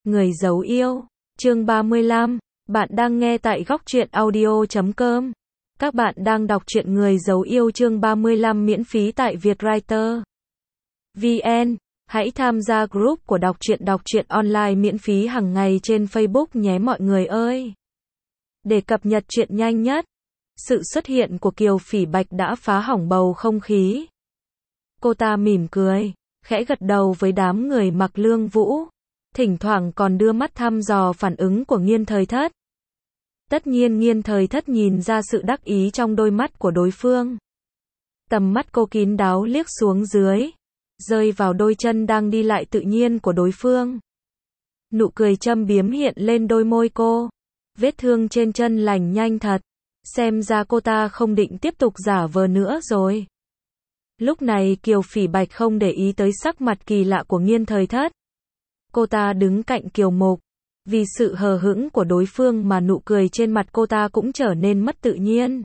Người giấu yêu, chương 35, bạn đang nghe tại góc truyện audio.com. Các bạn đang đọc truyện Người giấu yêu chương 35 miễn phí tại Vietwriter VN. Hãy tham gia group của đọc truyện online miễn phí hàng ngày trên Facebook nhé mọi người ơi. Để cập nhật truyện nhanh nhất, sự xuất hiện của Kiều Phỉ Bạch đã phá hỏng bầu không khí. Cô ta mỉm cười, khẽ gật đầu với đám người mặc lương vũ, thỉnh thoảng còn đưa mắt thăm dò phản ứng của Nghiên Thời Thất. Tất nhiên Nghiên Thời Thất nhìn ra sự đắc ý trong đôi mắt của đối phương. Tầm mắt cô kín đáo liếc xuống dưới, rơi vào đôi chân đang đi lại tự nhiên của đối phương. Nụ cười châm biếm hiện lên đôi môi cô. Vết thương trên chân lành nhanh thật. Xem ra cô ta không định tiếp tục giả vờ nữa rồi. Lúc này Kiều Phỉ Bạch không để ý tới sắc mặt kỳ lạ của Nghiên Thời Thất. Cô ta đứng cạnh Kiều Mục. Vì sự hờ hững của đối phương mà nụ cười trên mặt cô ta cũng trở nên mất tự nhiên.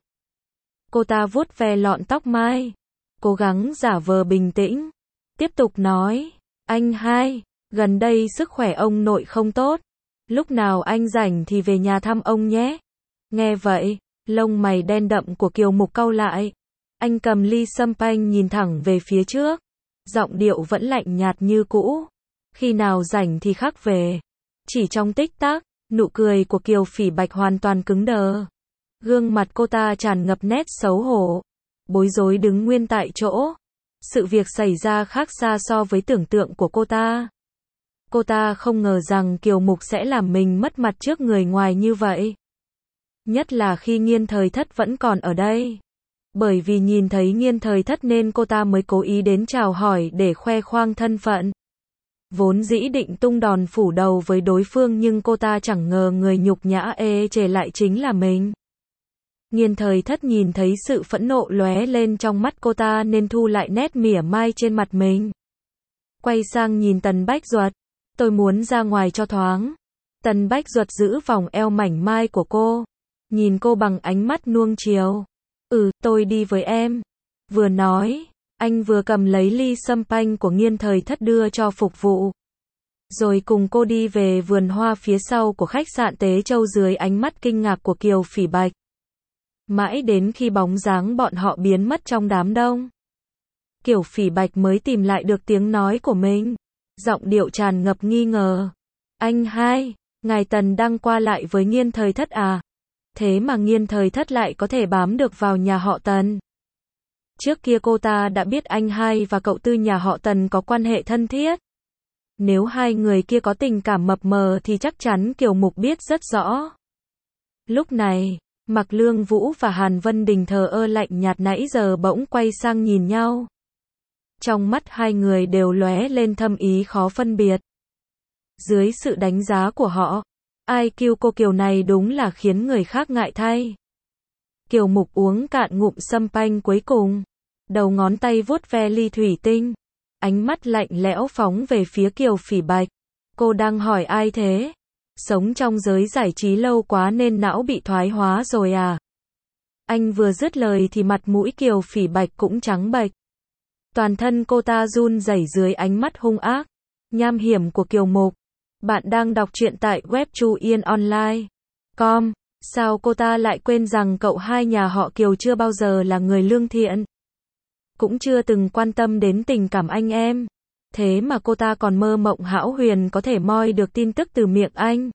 Cô ta vuốt ve lọn tóc mai, cố gắng giả vờ bình tĩnh. Tiếp tục nói, anh hai, gần đây sức khỏe ông nội không tốt. Lúc nào anh rảnh thì về nhà thăm ông nhé. Nghe vậy, lông mày đen đậm của Kiều Mục cau lại. Anh cầm ly champagne nhìn thẳng về phía trước. Giọng điệu vẫn lạnh nhạt như cũ. Khi nào rảnh thì khắc về. Chỉ trong tích tắc, nụ cười của Kiều Phỉ Bạch hoàn toàn cứng đờ. Gương mặt cô ta tràn ngập nét xấu hổ. Bối rối đứng nguyên tại chỗ. Sự việc xảy ra khác xa so với tưởng tượng của cô ta. Cô ta không ngờ rằng Kiều Mục sẽ làm mình mất mặt trước người ngoài như vậy. Nhất là khi Nghiên Thời Thất vẫn còn ở đây. Bởi vì nhìn thấy Nghiên Thời Thất nên cô ta mới cố ý đến chào hỏi để khoe khoang thân phận. Vốn dĩ định tung đòn phủ đầu với đối phương nhưng cô ta chẳng ngờ người nhục nhã ê chề lại chính là mình. Nghiên Thời Thất nhìn thấy sự phẫn nộ lóe lên trong mắt cô ta nên thu lại nét mỉa mai trên mặt mình. Quay sang nhìn Tần Bách Duật. Tôi muốn ra ngoài cho thoáng. Tần Bách Duật giữ vòng eo mảnh mai của cô. Nhìn cô bằng ánh mắt nuông chiều. Tôi đi với em. Vừa nói, anh vừa cầm lấy ly champagne của Nghiên Thời Thất đưa cho phục vụ. Rồi cùng cô đi về vườn hoa phía sau của khách sạn Tế Châu dưới ánh mắt kinh ngạc của Kiều Phỉ Bạch. Mãi đến khi bóng dáng bọn họ biến mất trong đám đông, Kiều Phỉ Bạch mới tìm lại được tiếng nói của mình. Giọng điệu tràn ngập nghi ngờ. Anh hai, ngài Tần đang qua lại với Nghiên Thời Thất à? Thế mà Nghiên Thời Thất lại có thể bám được vào nhà họ Tần. Trước kia cô ta đã biết anh hai và cậu tư nhà họ Tần có quan hệ thân thiết. Nếu hai người kia có tình cảm mập mờ thì chắc chắn Kiều Mục biết rất rõ. Lúc này, Mạc Lương Vũ và Hàn Vân Đình thờ ơ lạnh nhạt nãy giờ bỗng quay sang nhìn nhau. Trong mắt hai người đều lóe lên thâm ý khó phân biệt. Dưới sự đánh giá của họ, IQ cô Kiều này đúng là khiến người khác ngại thay. Kiều Mục uống cạn ngụm champagne cuối cùng. Đầu ngón tay vuốt ve ly thủy tinh. Ánh mắt lạnh lẽo phóng về phía Kiều Phỉ Bạch. Cô đang hỏi ai thế? Sống trong giới giải trí lâu quá nên não bị thoái hóa rồi à? Anh vừa dứt lời thì mặt mũi Kiều Phỉ Bạch cũng trắng bệch. Toàn thân cô ta run rẩy dưới ánh mắt hung ác, nham hiểm của Kiều Mục. Bạn đang đọc truyện tại web chuyenonline.com. Sao cô ta lại quên rằng cậu hai nhà họ Kiều chưa bao giờ là người lương thiện? Cũng chưa từng quan tâm đến tình cảm anh em. Thế mà cô ta còn mơ mộng hão huyền có thể moi được tin tức từ miệng anh.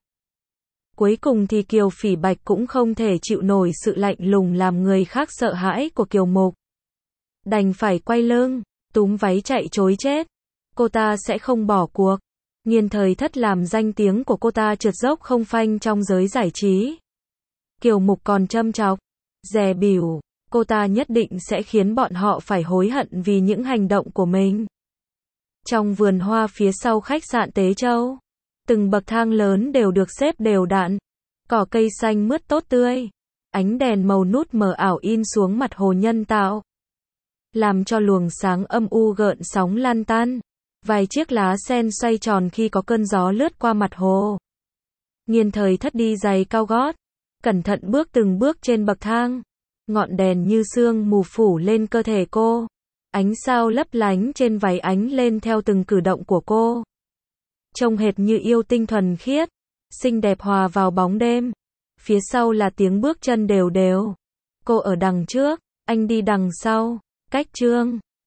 Cuối cùng thì Kiều Phỉ Bạch cũng không thể chịu nổi sự lạnh lùng làm người khác sợ hãi của Kiều Mục. Đành phải quay lưng, túm váy chạy trối chết. Cô ta sẽ không bỏ cuộc. Nghiên Thời Thất làm danh tiếng của cô ta trượt dốc không phanh trong giới giải trí. Kiều Mục còn châm chọc, dè bỉu, cô ta nhất định sẽ khiến bọn họ phải hối hận vì những hành động của mình. Trong vườn hoa phía sau khách sạn Tế Châu, từng bậc thang lớn đều được xếp đều đặn, cỏ cây xanh mướt tốt tươi, ánh đèn màu nút mờ ảo in xuống mặt hồ nhân tạo, làm cho luồng sáng âm u gợn sóng lan tan. Vài chiếc lá sen xoay tròn khi có cơn gió lướt qua mặt hồ. Nghiên Thời Thất đi giày cao gót, cẩn thận bước từng bước trên bậc thang. Ngọn đèn như sương mù phủ lên cơ thể cô. Ánh sao lấp lánh trên váy ánh lên theo từng cử động của cô. trông hệt như yêu tinh thuần khiết, xinh đẹp hòa vào bóng đêm. Phía sau là tiếng bước chân đều đều. Cô ở đằng trước, anh đi đằng sau. Cách Chương